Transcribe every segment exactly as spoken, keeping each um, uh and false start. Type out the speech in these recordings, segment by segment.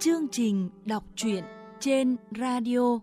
chương trình đọc truyện trên radio.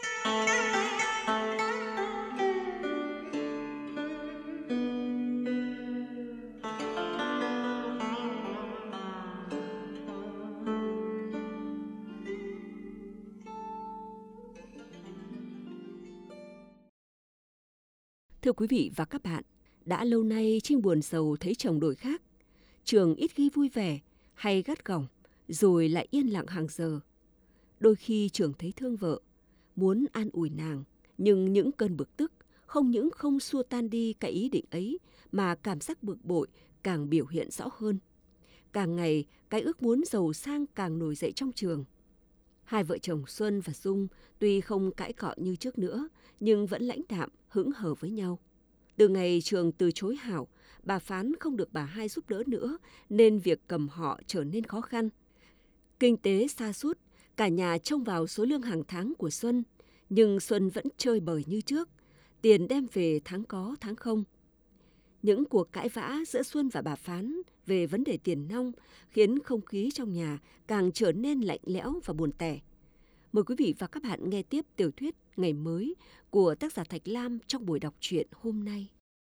Thưa quý vị và các bạn, đã lâu nay Trinh buồn sầu thấy chồng đổi khác. Trường ít khi vui vẻ hay gắt gỏng, rồi lại yên lặng hàng giờ. Đôi khi Trường thấy thương vợ, muốn an ủi nàng, nhưng những cơn bực tức không những không xua tan đi cái ý định ấy, mà cảm giác bực bội càng biểu hiện rõ hơn. Càng ngày, cái ước muốn giàu sang càng nổi dậy trong Trường. Hai vợ chồng Xuân và Dung tuy không cãi cọ như trước nữa, nhưng vẫn lãnh đạm, hững hờ với nhau. Từ ngày Trường từ chối Hảo, bà Phán không được bà hai giúp đỡ nữa, nên việc cầm họ trở nên khó khăn. Kinh tế sa sút, cả nhà trông vào số lương hàng tháng của Xuân, nhưng Xuân vẫn chơi bời như trước, tiền đem về tháng có tháng không. Những cuộc cãi vã giữa Xuân và bà Phán về vấn đề tiền nong khiến không khí trong nhà càng trở nên lạnh lẽo và buồn tẻ. Mời quý vị và các bạn nghe tiếp tiểu thuyết Ngày mới của tác giả Thạch Lam trong buổi đọc truyện hôm nay.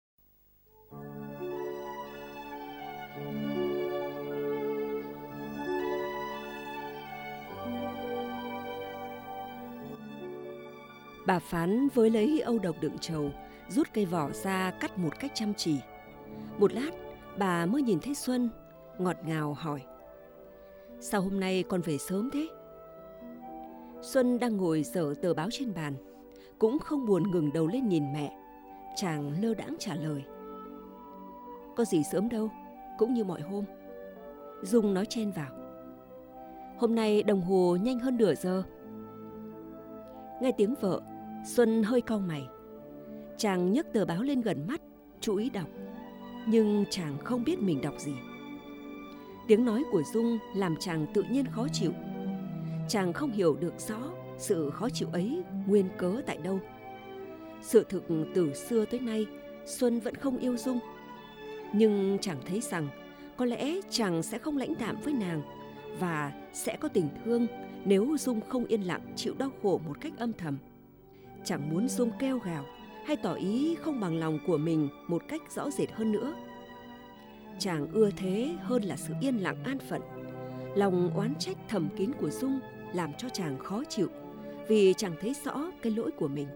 Bà Phán với lấy âu độc đựng trầu, rút cây vỏ ra cắt một cách chăm chỉ. Một lát, bà mới nhìn thấy Xuân, ngọt ngào hỏi: "Sao hôm nay con về sớm thế?" Xuân đang ngồi dở tờ báo trên bàn, cũng không buồn ngừng đầu lên nhìn mẹ. Chàng lơ đãng trả lời: "Có gì sớm đâu, cũng như mọi hôm." Dung nói chen vào: "Hôm nay đồng hồ nhanh hơn nửa giờ." Nghe tiếng vợ, Xuân hơi cau mày. Chàng nhấc tờ báo lên gần mắt, chú ý đọc, nhưng chàng không biết mình đọc gì. Tiếng nói của Dung làm chàng tự nhiên khó chịu. Chàng không hiểu được rõ sự khó chịu ấy nguyên cớ tại đâu. Sự thực từ xưa tới nay, Xuân vẫn không yêu Dung. Nhưng chàng thấy rằng có lẽ chàng sẽ không lãnh đạm với nàng, và sẽ có tình thương nếu Dung không yên lặng chịu đau khổ một cách âm thầm. Chẳng muốn Dung kêu gào hay tỏ ý không bằng lòng của mình một cách rõ rệt hơn nữa. Chàng ưa thế hơn là sự yên lặng an phận. Lòng oán trách thầm kín của Dung làm cho chàng khó chịu, vì chàng thấy rõ cái lỗi của mình.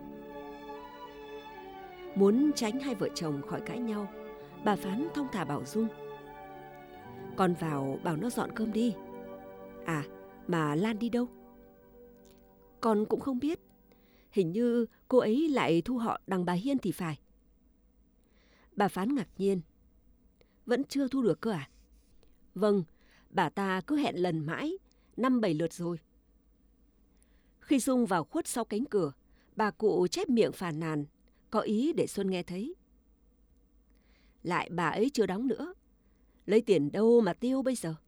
Muốn tránh hai vợ chồng khỏi cãi nhau, bà Phán thong thả bảo Dung: "Con vào bảo nó dọn cơm đi." "À, mà Lan đi đâu?" "Con cũng không biết. Hình như cô ấy lại thu họ đằng bà Hiên thì phải." Bà Phán ngạc nhiên: "Vẫn chưa thu được cơ à?" "Vâng, bà ta cứ hẹn lần mãi, năm bảy lượt rồi." Khi Dung vào khuất sau cánh cửa, bà cụ chép miệng phàn nàn, có ý để Xuân nghe thấy: "Lại bà ấy chưa đóng nữa, lấy tiền đâu mà tiêu bây giờ?"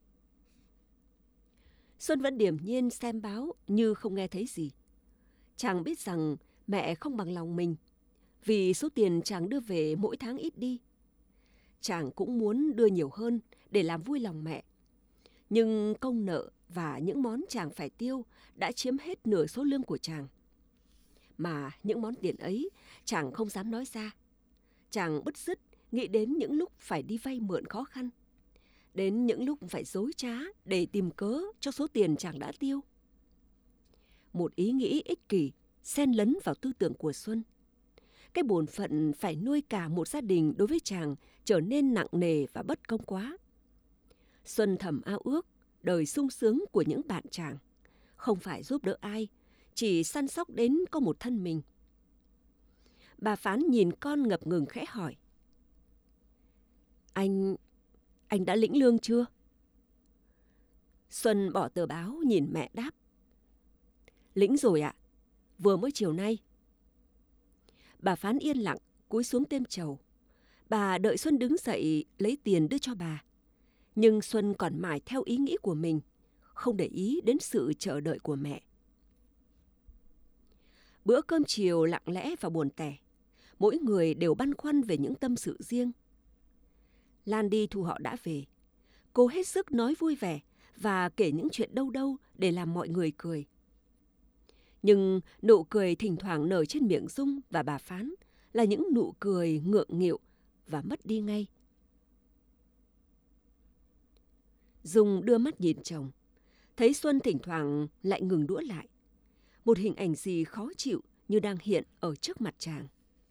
Xuân vẫn điềm nhiên xem báo như không nghe thấy gì. Chàng biết rằng mẹ không bằng lòng mình, vì số tiền chàng đưa về mỗi tháng ít đi. Chàng cũng muốn đưa nhiều hơn để làm vui lòng mẹ. Nhưng công nợ và những món chàng phải tiêu đã chiếm hết nửa số lương của chàng. Mà những món tiền ấy chàng không dám nói ra. Chàng bứt rứt nghĩ đến những lúc phải đi vay mượn khó khăn, đến những lúc phải dối trá để tìm cớ cho số tiền chàng đã tiêu. Một ý nghĩ ích kỷ xen lấn vào tư tưởng của Xuân. Cái bổn phận phải nuôi cả một gia đình đối với chàng trở nên nặng nề và bất công quá. Xuân thầm ao ước đời sung sướng của những bạn chàng, không phải giúp đỡ ai, chỉ săn sóc đến có một thân mình. Bà Phán nhìn con ngập ngừng khẽ hỏi: Anh... anh đã lĩnh lương chưa?" Xuân bỏ tờ báo nhìn mẹ đáp: "Lĩnh rồi ạ, vừa mới chiều nay." Bà Phán yên lặng cúi xuống têm trầu. Bà đợi Xuân đứng dậy lấy tiền đưa cho bà. Nhưng Xuân còn mải theo ý nghĩ của mình, không để ý đến sự chờ đợi của mẹ. Bữa cơm chiều lặng lẽ và buồn tẻ. Mỗi người đều băn khoăn về những tâm sự riêng. Lan đi thu họ đã về. Cô hết sức nói vui vẻ và kể những chuyện đâu đâu để làm mọi người cười. Nhưng nụ cười thỉnh thoảng nở trên miệng Dung và bà Phán là những nụ cười ngượng nghịu và mất đi ngay. Dung đưa mắt nhìn chồng, thấy Xuân thỉnh thoảng lại ngừng đũa lại. Một hình ảnh gì khó chịu như đang hiện ở trước mặt chàng.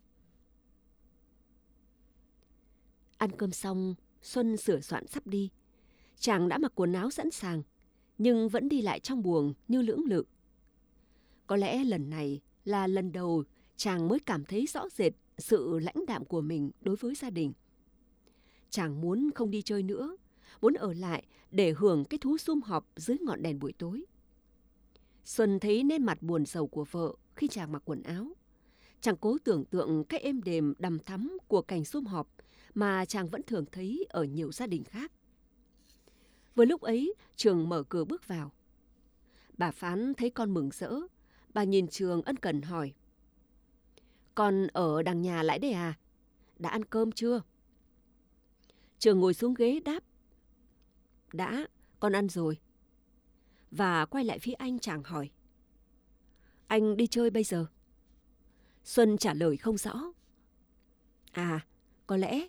Ăn cơm xong, Xuân sửa soạn sắp đi. Chàng đã mặc quần áo sẵn sàng, nhưng vẫn đi lại trong buồng như lưỡng lự. Có lẽ lần này là lần đầu chàng mới cảm thấy rõ rệt sự lãnh đạm của mình đối với gia đình. Chàng muốn không đi chơi nữa, muốn ở lại để hưởng cái thú sum họp dưới ngọn đèn buổi tối. Xuân thấy nét mặt buồn rầu của vợ khi chàng mặc quần áo. Chàng cố tưởng tượng cái êm đềm đằm thắm của cảnh sum họp mà chàng vẫn thường thấy ở nhiều gia đình khác. Vừa lúc ấy, Trường mở cửa bước vào. Bà Phán thấy con mừng rỡ, bà nhìn Trường ân cần hỏi: "Con ở đằng nhà lại đây à? Đã ăn cơm chưa?" Trường ngồi xuống ghế đáp: "Đã, con ăn rồi." Và quay lại phía anh, chàng hỏi: "Anh đi chơi bây giờ?" Xuân trả lời không rõ. "À, có lẽ."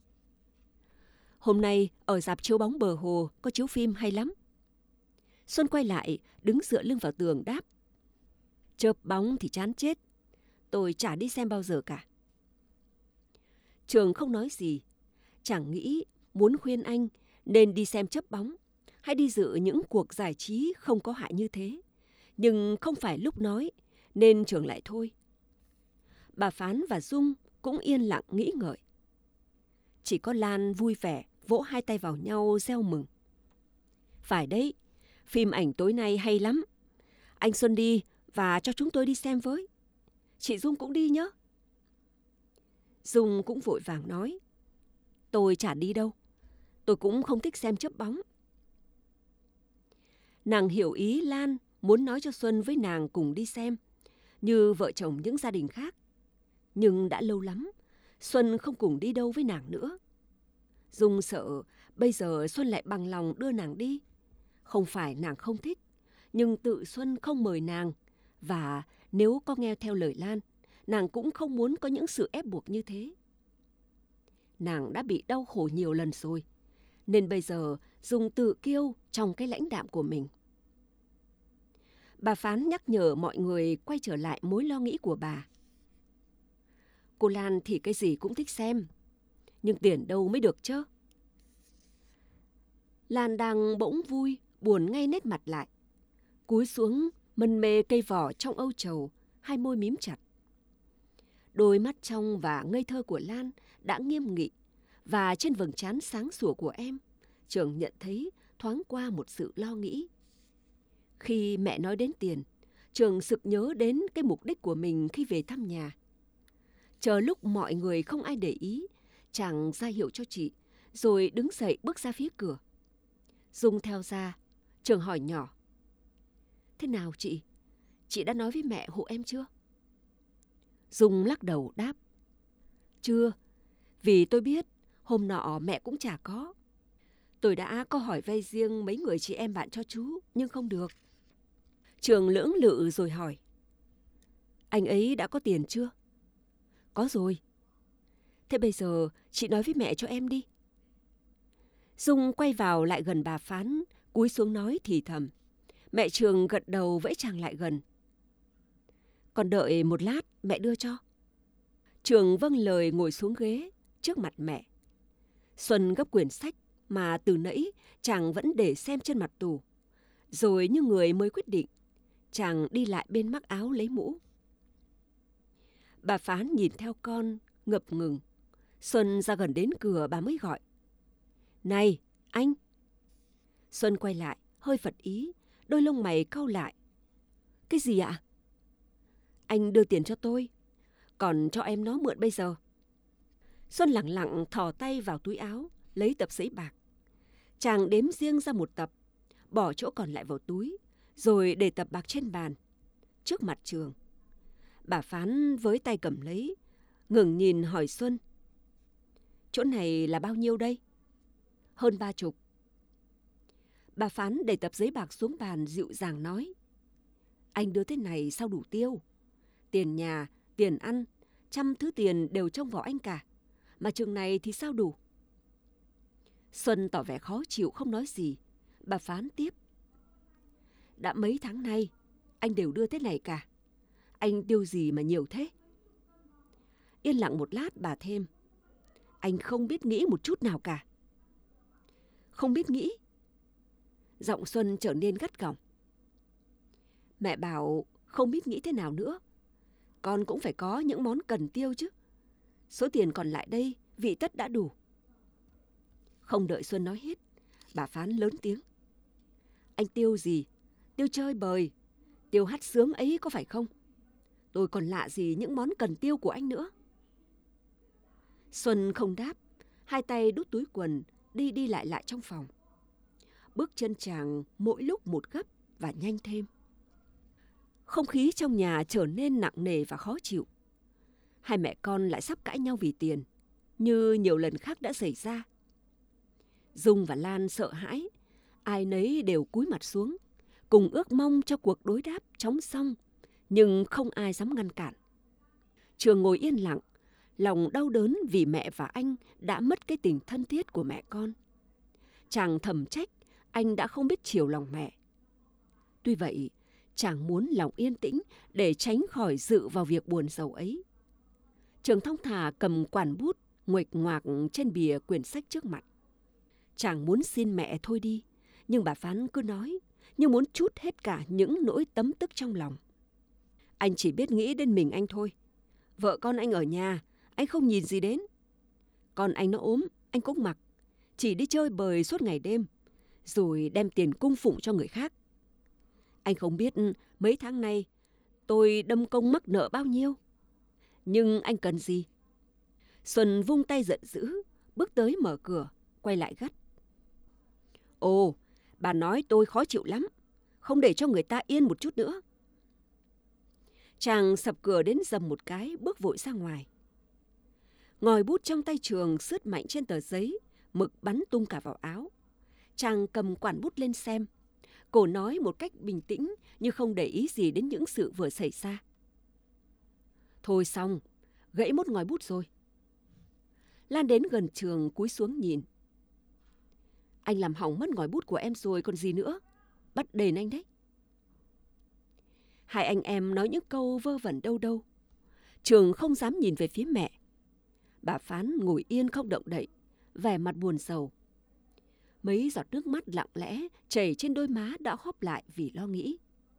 "Hôm nay ở rạp chiếu bóng bờ hồ có chiếu phim hay lắm." Xuân quay lại, đứng dựa lưng vào tường đáp: "Chớp bóng thì chán chết. Tôi chả đi xem bao giờ cả." Trường không nói gì. Chàng nghĩ muốn khuyên anh nên đi xem chớp bóng hay đi dự những cuộc giải trí không có hại như thế. Nhưng không phải lúc nói, nên Trường lại thôi. Bà Phán và Dung cũng yên lặng nghĩ ngợi. Chỉ có Lan vui vẻ vỗ hai tay vào nhau reo mừng. "Phải đấy, phim ảnh tối nay hay lắm. Anh Xuân đi và cho chúng tôi đi xem với. Chị Dung cũng đi nhé." Dung cũng vội vàng nói: "Tôi chả đi đâu. Tôi cũng không thích xem chớp bóng." Nàng hiểu ý Lan muốn nói cho Xuân với nàng cùng đi xem, như vợ chồng những gia đình khác. Nhưng đã lâu lắm, Xuân không cùng đi đâu với nàng nữa. Dung sợ bây giờ Xuân lại bằng lòng đưa nàng đi. Không phải nàng không thích, nhưng tự Xuân không mời nàng. Và nếu có nghe theo lời Lan, nàng cũng không muốn có những sự ép buộc như thế. Nàng đã bị đau khổ nhiều lần rồi, nên bây giờ Dung tự kiêu trong cái lãnh đạm của mình. Bà Phán nhắc nhở mọi người quay trở lại mối lo nghĩ của bà. "Cô Lan thì cái gì cũng thích xem, nhưng tiền đâu mới được chứ?" Lan đang bỗng vui, buồn ngay nét mặt lại. Cúi xuống mân mê cây vỏ trong âu trầu, hai môi mím chặt. Đôi mắt trong và ngây thơ của Lan đã nghiêm nghị, và trên vầng trán sáng sủa của em, Trường nhận thấy thoáng qua một sự lo nghĩ. Khi mẹ nói đến tiền, Trường sực nhớ đến cái mục đích của mình khi về thăm nhà. Chờ lúc mọi người không ai để ý, chàng ra hiệu cho chị, rồi đứng dậy bước ra phía cửa. Dung theo ra, Trường hỏi nhỏ: "Thế nào chị? Chị đã nói với mẹ hộ em chưa?" Dung lắc đầu đáp: "Chưa, vì tôi biết hôm nọ mẹ cũng chả có. Tôi đã có hỏi vay riêng mấy người chị em bạn cho chú, nhưng không được." Trường lưỡng lự rồi hỏi: "Anh ấy đã có tiền chưa?" "Có rồi." "Thế bây giờ chị nói với mẹ cho em đi." Dung quay vào lại gần bà Phán, cúi xuống nói thì thầm. Mẹ Trường gật đầu vẫy chàng lại gần. "Còn đợi một lát mẹ đưa cho." Trường vâng lời ngồi xuống ghế trước mặt mẹ. Xuân gấp quyển sách mà từ nãy chàng vẫn để xem trên mặt tủ. Rồi như người mới quyết định, chàng đi lại bên mắc áo lấy mũ. Bà Phán nhìn theo con, ngập ngừng. Xuân ra gần đến cửa bà mới gọi: "Này, anh!" Xuân quay lại, hơi phật ý, đôi lông mày cau lại. "Cái gì ạ?" "Anh đưa tiền cho tôi, còn cho em nó mượn bây giờ." Xuân lẳng lặng thò tay vào túi áo, lấy tập giấy bạc. Chàng đếm riêng ra một tập, bỏ chỗ còn lại vào túi, rồi để tập bạc trên bàn, trước mặt Trường. Bà Phán với tay cầm lấy, ngẩng nhìn hỏi Xuân: "Chỗ này là bao nhiêu đây?" "Hơn ba chục." Bà Phán để tập giấy bạc xuống bàn dịu dàng nói: Anh đưa thế này sao đủ tiêu? Tiền nhà, tiền ăn, trăm thứ tiền đều trông vào anh cả. Mà chừng này thì sao đủ? Xuân tỏ vẻ khó chịu không nói gì. Bà Phán tiếp: Đã mấy tháng nay, anh đều đưa thế này cả. Anh tiêu gì mà nhiều thế? Yên lặng một lát bà thêm: Anh không biết nghĩ một chút nào cả. Không biết nghĩ? Giọng Xuân trở nên gắt gỏng. Mẹ bảo không biết nghĩ thế nào nữa. Con cũng phải có những món cần tiêu chứ. Số tiền còn lại đây vị tất đã đủ. Không đợi Xuân nói hết, bà Phán lớn tiếng: Anh tiêu gì? Tiêu chơi bời, tiêu hát sướng ấy có phải không? Tôi còn lạ gì những món cần tiêu của anh nữa. Xuân không đáp, hai tay đút túi quần, đi đi lại lại trong phòng. Bước chân chàng mỗi lúc một gấp và nhanh thêm. Không khí trong nhà trở nên nặng nề và khó chịu. Hai mẹ con lại sắp cãi nhau vì tiền, như nhiều lần khác đã xảy ra. Dung và Lan sợ hãi, ai nấy đều cúi mặt xuống, cùng ước mong cho cuộc đối đáp chóng xong, nhưng không ai dám ngăn cản. Trường ngồi yên lặng, lòng đau đớn vì mẹ và anh đã mất cái tình thân thiết của mẹ con. Chàng thầm trách anh đã không biết chiều lòng mẹ. Tuy vậy, chàng muốn lòng yên tĩnh để tránh khỏi dự vào việc buồn rầu ấy. Trường thong thả cầm quản bút nguệch ngoạc trên bìa quyển sách trước mặt. Chàng muốn xin mẹ thôi đi, nhưng bà Phán cứ nói như muốn trút hết cả những nỗi tấm tức trong lòng. Anh chỉ biết nghĩ đến mình anh thôi. Vợ con anh ở nhà, anh không nhìn gì đến. Con anh nó ốm, anh cũng mặc. Chỉ đi chơi bời suốt ngày đêm, rồi đem tiền cung phụng cho người khác. Anh không biết mấy tháng nay tôi đâm công mắc nợ bao nhiêu. Nhưng anh cần gì? Xuân vung tay giận dữ, bước tới mở cửa, quay lại gắt: Ồ, bà nói tôi khó chịu lắm, không để cho người ta yên một chút nữa. Chàng sập cửa đến dầm một cái, bước vội ra ngoài. Ngòi bút trong tay Trường sướt mạnh trên tờ giấy, mực bắn tung cả vào áo. Chàng cầm quản bút lên xem, cổ nói một cách bình tĩnh như không để ý gì đến những sự vừa xảy ra. Thôi xong, gãy một ngòi bút rồi. Lan đến gần Trường cúi xuống nhìn. Anh làm hỏng mất ngòi bút của em rồi còn gì nữa, bắt đền anh đấy. Hai anh em nói những câu vơ vẩn đâu đâu. Trường không dám nhìn về phía mẹ. Bà Phán ngồi yên không động đậy, vẻ mặt buồn rầu. Mấy giọt nước mắt lặng lẽ chảy trên đôi má đã hóp lại vì lo nghĩ.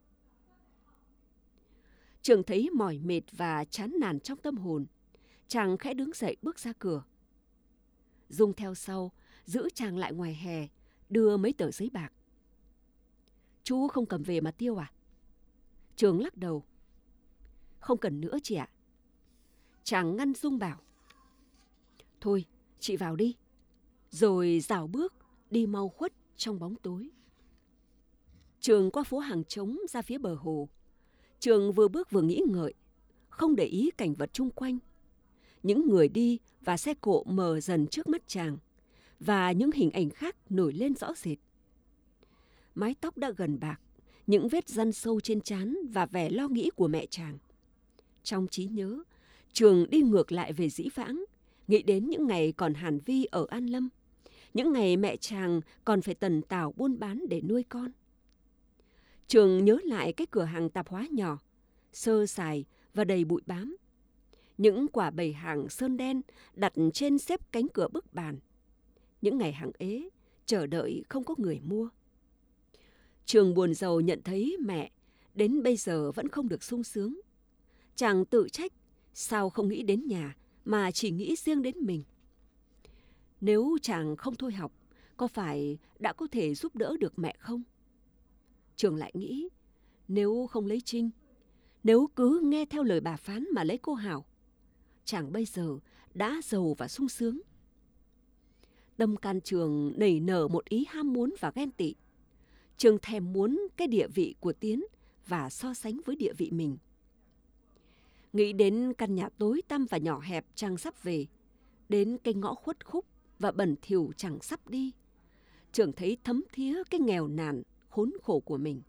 Trường thấy mỏi mệt và chán nản trong tâm hồn. Chàng khẽ đứng dậy bước ra cửa. Dung theo sau, giữ chàng lại ngoài hè, đưa mấy tờ giấy bạc. Chú không cầm về mà tiêu à? Trường lắc đầu. Không cần nữa chị ạ. Chàng ngăn Dung bảo. Thôi, chị vào đi. Rồi rảo bước, đi mau khuất trong bóng tối. Trường qua phố Hàng Trống ra phía bờ hồ. Trường vừa bước vừa nghĩ ngợi, không để ý cảnh vật chung quanh. Những người đi và xe cộ mờ dần trước mắt chàng, và những hình ảnh khác nổi lên rõ rệt. Mái tóc đã gần bạc, những vết răn sâu trên trán và vẻ lo nghĩ của mẹ chàng. Trong trí nhớ, Trường đi ngược lại về dĩ vãng, nghĩ đến những ngày còn Hàn Vi ở An Lâm, những ngày mẹ chàng còn phải tần tảo buôn bán để nuôi con. Trường nhớ lại cái cửa hàng tạp hóa nhỏ, sơ sài và đầy bụi bám. Những quả bày hàng sơn đen đặt trên xếp cánh cửa bức bàn. Những ngày hàng ế, chờ đợi không có người mua. Trường buồn rầu nhận thấy mẹ đến bây giờ vẫn không được sung sướng. Chàng tự trách sao không nghĩ đến nhà mà chỉ nghĩ riêng đến mình. Nếu chàng không thôi học, có phải đã có thể giúp đỡ được mẹ không? Trường lại nghĩ, nếu không lấy Trinh, nếu cứ nghe theo lời bà Phán mà lấy cô Hảo, chàng bây giờ đã giàu và sung sướng. Tâm can Trường nảy nở một ý ham muốn và ghen tị. Trường thèm muốn cái địa vị của Tiến và so sánh với địa vị mình. Nghĩ đến căn nhà tối tăm và nhỏ hẹp chàng sắp về, đến cái ngõ khuất khúc và bẩn thỉu chàng sắp đi, Trường thấy thấm thía cái nghèo nàn, khốn khổ của mình.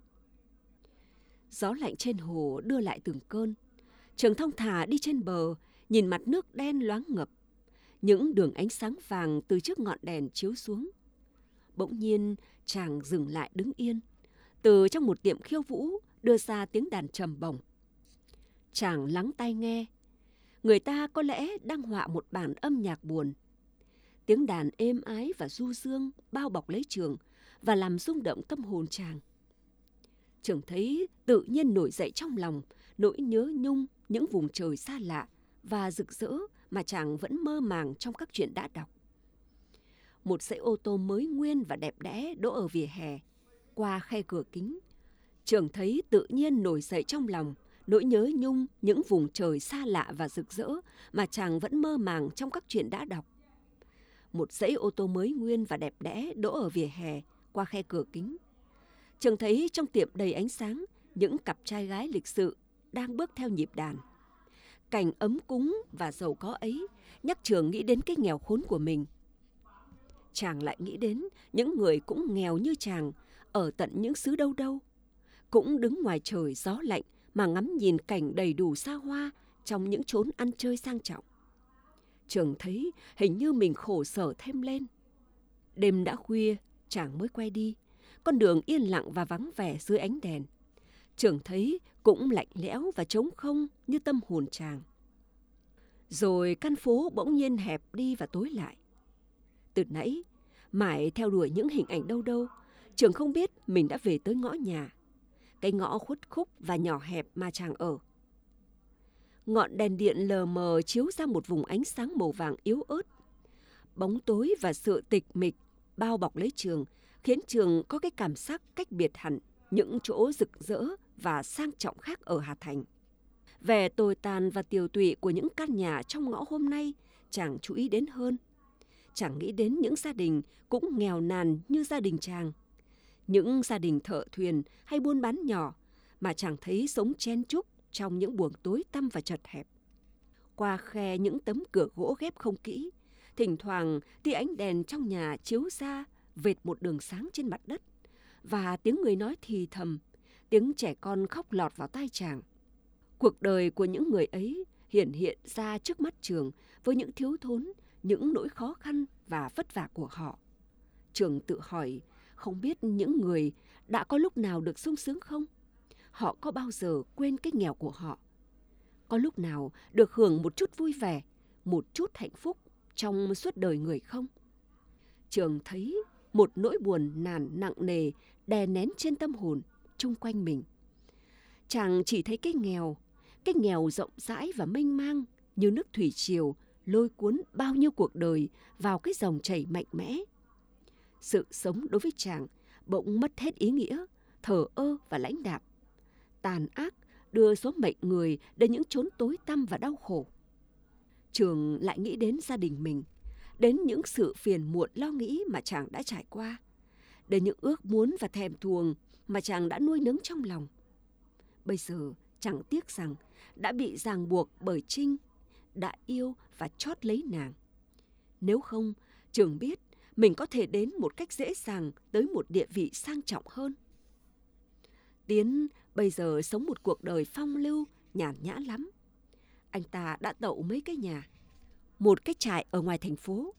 Gió lạnh trên hồ đưa lại từng cơn. Trường thong thả đi trên bờ, nhìn mặt nước đen loáng ngập. Những đường ánh sáng vàng từ trước ngọn đèn chiếu xuống. Bỗng nhiên, chàng dừng lại đứng yên. Từ trong một tiệm khiêu vũ đưa ra tiếng đàn trầm bổng. Chàng lắng tai nghe. Người ta có lẽ đang họa một bản âm nhạc buồn. Tiếng đàn êm ái và du dương bao bọc lấy Trường và làm rung động tâm hồn chàng. Trường thấy tự nhiên nổi dậy trong lòng nỗi nhớ nhung những vùng trời xa lạ và rực rỡ mà chàng vẫn mơ màng trong các chuyện đã đọc. Một dãy ô tô mới nguyên và đẹp đẽ đỗ ở vỉa hè. Qua khe cửa kính, Trường thấy tự nhiên nổi dậy trong lòng nỗi nhớ nhung những vùng trời xa lạ và rực rỡ mà chàng vẫn mơ màng trong các chuyện đã đọc. Một dãy ô tô mới nguyên và đẹp đẽ đỗ ở vỉa hè. Qua khe cửa kính, Trường thấy trong tiệm đầy ánh sáng những cặp trai gái lịch sự đang bước theo nhịp đàn. Cảnh ấm cúng và giàu có ấy nhắc Trường nghĩ đến cái nghèo khốn của mình. Chàng lại nghĩ đến những người cũng nghèo như chàng ở tận những xứ đâu đâu, cũng đứng ngoài trời gió lạnh mà ngắm nhìn cảnh đầy đủ xa hoa trong những chốn ăn chơi sang trọng. Trường thấy hình như mình khổ sở thêm lên. Đêm đã khuya, chàng mới quay đi. Con đường yên lặng và vắng vẻ dưới ánh đèn. Trường thấy cũng lạnh lẽo và trống không như tâm hồn chàng. Rồi căn phố bỗng nhiên hẹp đi và tối lại. Từ nãy, mãi theo đuổi những hình ảnh đâu đâu, Trường không biết mình đã về tới ngõ nhà. Cái ngõ khuất khúc và nhỏ hẹp mà chàng ở. Ngọn đèn điện lờ mờ chiếu ra một vùng ánh sáng màu vàng yếu ớt. Bóng tối và sự tịch mịch bao bọc lấy Trường, khiến Trường có cái cảm giác cách biệt hẳn những chỗ rực rỡ và sang trọng khác ở Hà Thành. Vẻ tồi tàn và tiều tụy của những căn nhà trong ngõ hôm nay chàng chú ý đến hơn. Chàng nghĩ đến những gia đình cũng nghèo nàn như gia đình chàng. Những gia đình thợ thuyền hay buôn bán nhỏ mà chàng thấy sống chen chúc trong những buồng tối tăm và chật hẹp. Qua khe những tấm cửa gỗ ghép không kỹ, thỉnh thoảng tia ánh đèn trong nhà chiếu ra vệt một đường sáng trên mặt đất, và tiếng người nói thì thầm, tiếng trẻ con khóc lọt vào tai chàng. Cuộc đời của những người ấy hiện hiện ra trước mắt Trường với những thiếu thốn, những nỗi khó khăn và vất vả của họ. Trường tự hỏi, không biết những người đã có lúc nào được sung sướng không? Họ có bao giờ quên cái nghèo của họ? Có lúc nào được hưởng một chút vui vẻ, một chút hạnh phúc trong suốt đời người không? Trường thấy một nỗi buồn nản nặng nề đè nén trên tâm hồn chung quanh mình. Chàng chỉ thấy cái nghèo, cái nghèo rộng rãi và mênh mang như nước thủy triều lôi cuốn bao nhiêu cuộc đời vào cái dòng chảy mạnh mẽ. Sự sống đối với chàng bỗng mất hết ý nghĩa, thờ ơ và lãnh đạm. Tàn ác đưa số mệnh người đến những chốn tối tăm và đau khổ. Trường lại nghĩ đến gia đình mình, đến những sự phiền muộn lo nghĩ mà chàng đã trải qua, đến những ước muốn và thèm thuồng mà chàng đã nuôi nấng trong lòng. Bây giờ chẳng tiếc rằng đã bị ràng buộc bởi Trinh, đã yêu và chót lấy nàng. Nếu không, Trường biết mình có thể đến một cách dễ dàng tới một địa vị sang trọng hơn. Tiến bây giờ sống một cuộc đời phong lưu, nhàn nhã lắm. Anh ta đã tậu mấy cái nhà, một cái trại ở ngoài thành phố.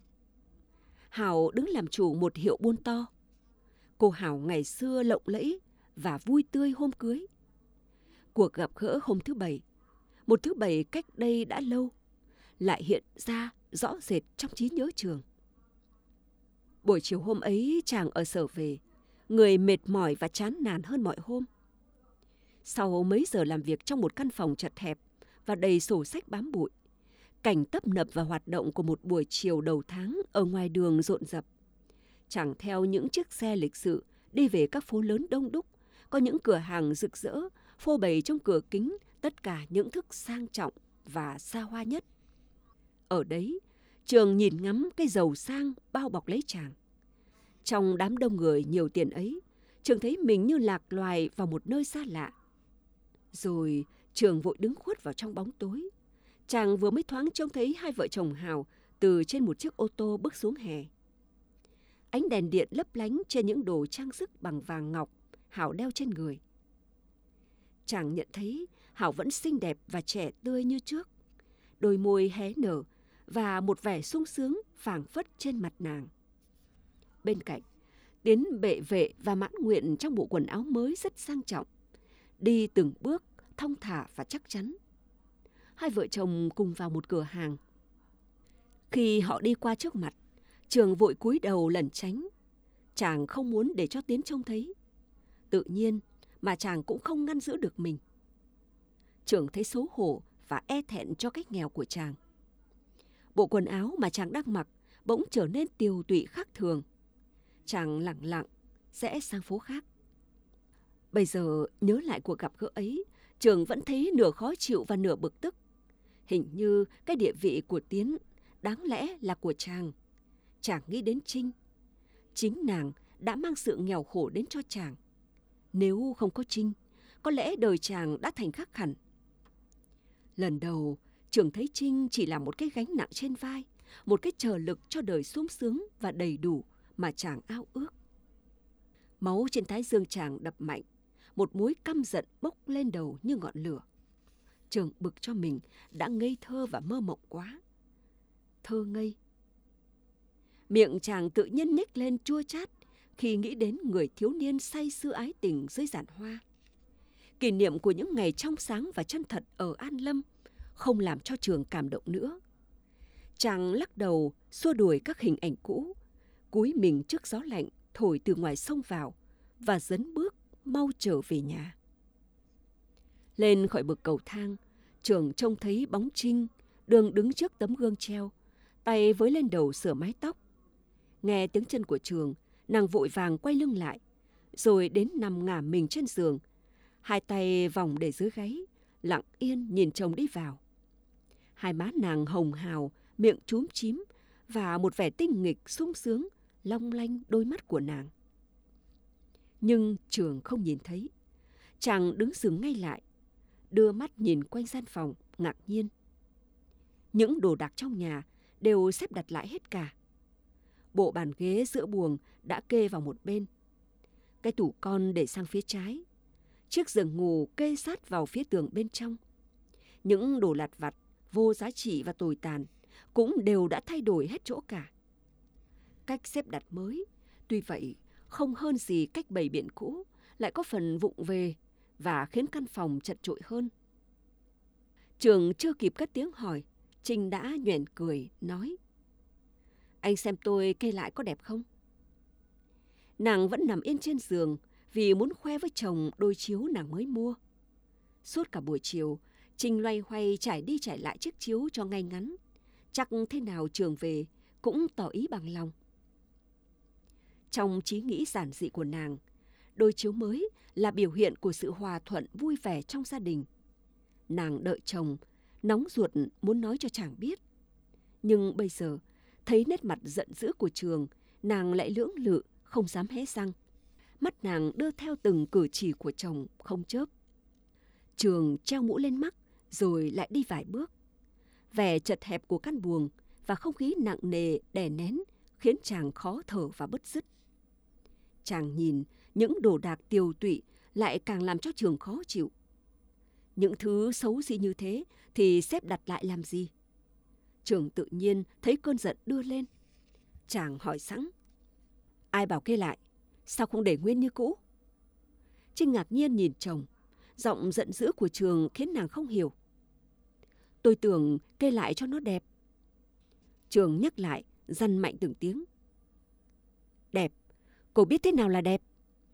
Hảo đứng làm chủ một hiệu buôn to. Cô Hảo ngày xưa lộng lẫy và vui tươi hôm cưới. Cuộc gặp gỡ hôm thứ Bảy, một thứ Bảy cách đây đã lâu, lại hiện ra rõ rệt trong trí nhớ Trường. Buổi chiều hôm ấy chàng ở sở về, người mệt mỏi và chán nản hơn mọi hôm. Sau mấy giờ làm việc trong một căn phòng chật hẹp và đầy sổ sách bám bụi, cảnh tấp nập và hoạt động của một buổi chiều đầu tháng ở ngoài đường rộn rập. Chàng theo những chiếc xe lịch sự đi về các phố lớn đông đúc, có những cửa hàng rực rỡ, phô bày trong cửa kính tất cả những thức sang trọng và xa hoa nhất. Ở đấy, Trường nhìn ngắm cái giàu sang bao bọc lấy chàng. Trong đám đông người nhiều tiền ấy, Trường thấy mình như lạc loài vào một nơi xa lạ. Rồi Trường vội đứng khuất vào trong bóng tối. Chàng vừa mới thoáng trông thấy hai vợ chồng Hào từ trên một chiếc ô tô bước xuống hè. ánh đèn điện lấp lánh trên những đồ trang sức bằng vàng ngọc Hảo đeo trên người. Chàng nhận thấy Hảo vẫn xinh đẹp và trẻ tươi như trước, đôi môi hé nở và một vẻ sung sướng phảng phất trên mặt nàng. Bên cạnh, Tiến bệ vệ và mãn nguyện trong bộ quần áo mới rất sang trọng, đi từng bước thong thả và chắc chắn. Hai vợ chồng cùng vào một cửa hàng. Khi họ đi qua trước mặt, Trường vội cúi đầu lẩn tránh. Chàng không muốn để cho Tiến trông thấy. Tự nhiên mà chàng cũng không ngăn giữ được mình. Trường thấy xấu hổ và e thẹn cho cách nghèo của chàng. Bộ quần áo mà chàng đang mặc bỗng trở nên tiều tụy khác thường. Chàng lẳng lặng rẽ sang phố khác. Bây giờ nhớ lại cuộc gặp gỡ ấy, Trường vẫn thấy nửa khó chịu và nửa bực tức. Hình như cái địa vị của Tiến đáng lẽ là của chàng. Chàng nghĩ đến Trinh. Chính nàng đã mang sự nghèo khổ đến cho chàng. Nếu không có Trinh, có lẽ đời chàng đã thành khác hẳn. Lần đầu, Trường thấy Trinh chỉ là một cái gánh nặng trên vai, một cái trợ lực cho đời sung sướng và đầy đủ mà chàng ao ước. Máu trên thái dương chàng đập mạnh, một mối căm giận bốc lên đầu như ngọn lửa. Trường bực cho mình đã ngây thơ và mơ mộng quá. Thơ ngây. Miệng chàng tự nhiên nhếch lên chua chát khi nghĩ đến người thiếu niên say sưa ái tình dưới giàn hoa. Kỷ niệm của những ngày trong sáng và chân thật ở An Lâm không làm cho Trường cảm động nữa. Chàng lắc đầu xua đuổi các hình ảnh cũ, cúi mình trước gió lạnh thổi từ ngoài sông vào và dấn bước mau trở về nhà. Lên khỏi bậc cầu thang, Trường trông thấy bóng Trinh đường đứng trước tấm gương treo, tay với lên đầu sửa mái tóc. Nghe tiếng chân của Trường, nàng vội vàng quay lưng lại, rồi đến nằm ngả mình trên giường, hai tay vòng để dưới gáy, lặng yên nhìn chồng đi vào. Hai má nàng hồng hào, miệng chúm chím và một vẻ tinh nghịch sung sướng long lanh đôi mắt của nàng. Nhưng Trường không nhìn thấy. Chàng đứng dừng ngay lại, đưa mắt nhìn quanh gian phòng, ngạc nhiên. Những đồ đạc trong nhà đều xếp đặt lại hết cả. Bộ bàn ghế giữa buồng đã kê vào một bên. Cái tủ con để sang phía trái. Chiếc giường ngủ kê sát vào phía tường bên trong. Những đồ lặt vặt, vô giá trị và tồi tàn cũng đều đã thay đổi hết chỗ cả. Cách xếp đặt mới, tuy vậy không hơn gì cách bày biện cũ, lại có phần vụng về và khiến căn phòng chật chội hơn. Trường chưa kịp cất tiếng hỏi, Trinh đã nhoẻn cười, nói: "Anh xem tôi kê lại có đẹp không?" Nàng vẫn nằm yên trên giường vì muốn khoe với chồng đôi chiếu nàng mới mua. Suốt cả buổi chiều, Trinh loay hoay trải đi trải lại chiếc chiếu cho ngay ngắn. Chắc thế nào Trường về cũng tỏ ý bằng lòng. Trong trí nghĩ giản dị của nàng, đôi chiếu mới là biểu hiện của sự hòa thuận vui vẻ trong gia đình. Nàng đợi chồng, nóng ruột muốn nói cho chàng biết. Nhưng bây giờ, thấy nét mặt giận dữ của Trường, nàng lại lưỡng lự, không dám hé răng. Mắt nàng đưa theo từng cử chỉ của chồng, không chớp. Trường treo mũ lên mắt, rồi lại đi vài bước. Vẻ chật hẹp của căn buồng và không khí nặng nề đè nén khiến chàng khó thở và bứt rứt. Chàng nhìn những đồ đạc tiều tụy lại càng làm cho Trường khó chịu. Những thứ xấu xí như thế thì xếp đặt lại làm gì? Trường tự nhiên thấy cơn giận đưa lên. Chàng hỏi sẵn: "Ai bảo kê lại? Sao không để nguyên như cũ?" Trinh ngạc nhiên nhìn chồng. Giọng giận dữ của Trường khiến nàng không hiểu. "Tôi tưởng kê lại cho nó đẹp." Trường nhắc lại, dằn mạnh từng tiếng: "Đẹp? Cô biết thế nào là đẹp?"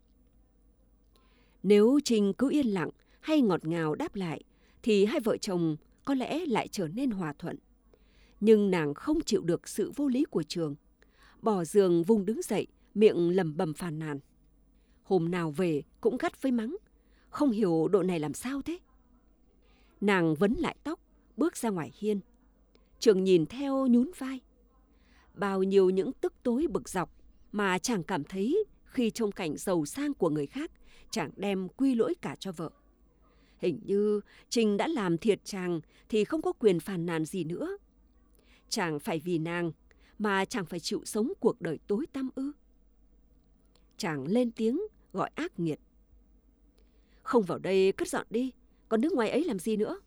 Nếu Trinh cứ yên lặng hay ngọt ngào đáp lại thì hai vợ chồng có lẽ lại trở nên hòa thuận. Nhưng nàng không chịu được sự vô lý của Trường. Bỏ giường vùng đứng dậy, miệng lẩm bẩm phàn nàn. Hôm nào về cũng gắt với mắng. Không hiểu độ này làm sao thế. Nàng vấn lại tóc, bước ra ngoài hiên. Trường nhìn theo nhún vai. Bao nhiêu những tức tối bực dọc mà chàng cảm thấy khi trông cảnh giàu sang của người khác, chàng đem quy lỗi cả cho vợ. Hình như Trinh đã làm thiệt chàng thì không có quyền phàn nàn gì nữa. Chàng phải vì nàng mà chàng phải chịu sống cuộc đời tối tăm ư? chàng lên tiếng gọi ác nghiệt. Không vào đây cất dọn đi, còn đứng ngoài ấy làm gì nữa?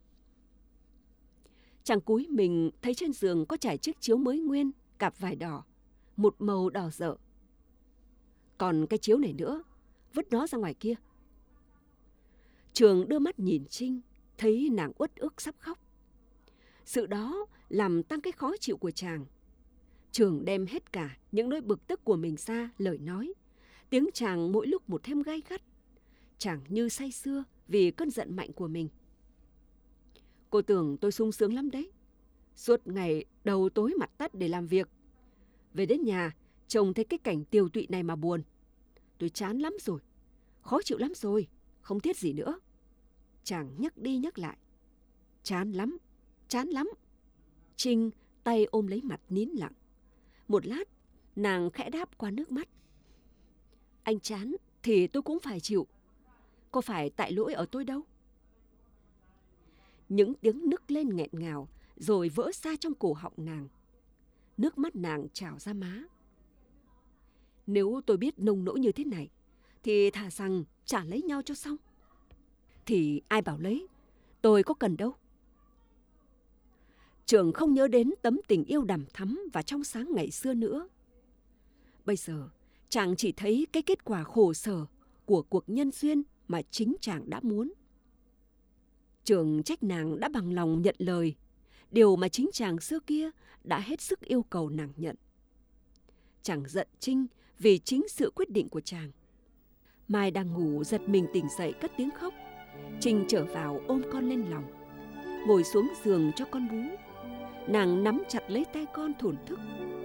Chàng cúi mình thấy trên giường có trải chiếc chiếu mới nguyên, cạp vải đỏ, một màu đỏ rợ. Còn cái chiếu này nữa, vứt nó ra ngoài kia. Trường đưa mắt nhìn Trinh, thấy nàng uất ức sắp khóc. Sự đó làm tăng cái khó chịu của chàng. Trường đem hết cả những nỗi bực tức của mình ra lời nói. Tiếng chàng mỗi lúc một thêm gay gắt. Chàng như say sưa vì cơn giận mạnh của mình. Cô tưởng tôi sung sướng lắm đấy. Suốt ngày đầu tối mặt tắt để làm việc. Về đến nhà, trông thấy cái cảnh tiều tụy này mà buồn. Tôi chán lắm rồi, khó chịu lắm rồi, không thiết gì nữa. Chàng nhắc đi nhắc lại. Chán lắm, chán lắm. Trinh tay ôm lấy mặt nín lặng. Một lát, nàng khẽ đáp qua nước mắt. Anh chán thì tôi cũng phải chịu. Có phải tại lỗi ở tôi đâu. Những tiếng nức lên nghẹn ngào rồi vỡ xa trong cổ họng nàng. Nước mắt nàng trào ra má. Nếu tôi biết nông nỗi như thế này thì thà rằng chả lấy nhau cho xong. Thì ai bảo lấy, tôi có cần đâu. Trường không nhớ đến tấm tình yêu đằm thắm và trong sáng ngày xưa nữa. Bây giờ chàng chỉ thấy cái kết quả khổ sở của cuộc nhân duyên mà chính chàng đã muốn. Trường trách nàng đã bằng lòng nhận lời, điều mà chính chàng xưa kia đã hết sức yêu cầu nàng nhận. Chàng giận Trinh vì chính sự quyết định của chàng. Mai đang ngủ giật mình tỉnh dậy cất tiếng khóc. Trinh trở vào ôm con lên lòng, ngồi xuống giường cho con bú. Nàng nắm chặt lấy tay con thổn thức.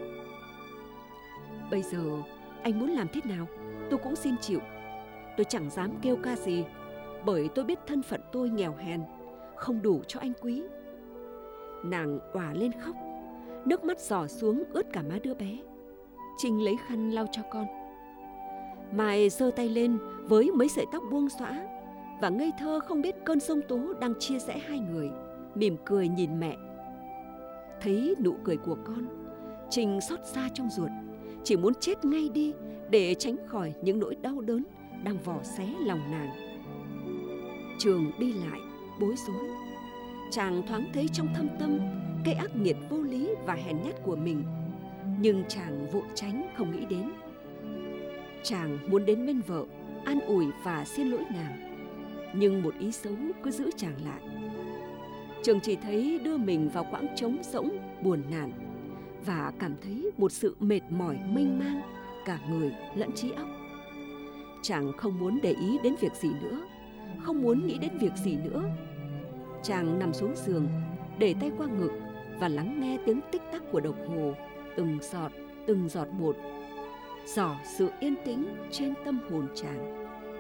Bây giờ anh muốn làm thế nào tôi cũng xin chịu. Tôi chẳng dám kêu ca gì, bởi tôi biết thân phận tôi nghèo hèn, không đủ cho anh quý. Nàng òa lên khóc, nước mắt giò xuống ướt cả má đứa bé. Trinh lấy khăn lau cho con. Mai giơ tay lên với mấy sợi tóc buông xõa và ngây thơ không biết cơn giông tố đang chia rẽ hai người, mỉm cười nhìn mẹ. Thấy nụ cười của con, Trinh xót xa trong ruột, chỉ muốn chết ngay đi để tránh khỏi những nỗi đau đớn đang vò xé lòng nàng. Trường đi lại, bối rối. Chàng thoáng thấy trong thâm tâm cái ác nghiệt vô lý và hèn nhát của mình, nhưng chàng vội tránh không nghĩ đến. Chàng muốn đến bên vợ, an ủi và xin lỗi nàng, nhưng một ý xấu cứ giữ chàng lại. Trường chỉ thấy đưa mình vào quãng trống rỗng, buồn nản và cảm thấy một sự mệt mỏi mênh mang cả người lẫn trí óc. Chàng không muốn để ý đến việc gì nữa, không muốn nghĩ đến việc gì nữa. Chàng nằm xuống giường, để tay qua ngực và lắng nghe tiếng tích tắc của đồng hồ, từng giọt, từng giọt một, dò sự yên tĩnh trên tâm hồn chàng.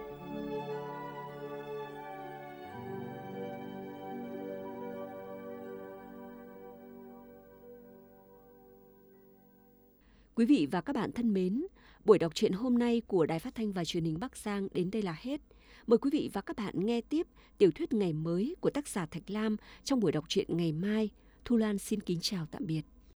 Quý vị và các bạn thân mến, buổi đọc truyện hôm nay của Đài Phát thanh và Truyền hình Bắc Giang đến đây là hết. Mời quý vị và các bạn nghe tiếp tiểu thuyết Ngày mới của tác giả Thạch Lam trong buổi đọc truyện ngày mai. Thu Lan xin kính chào tạm biệt.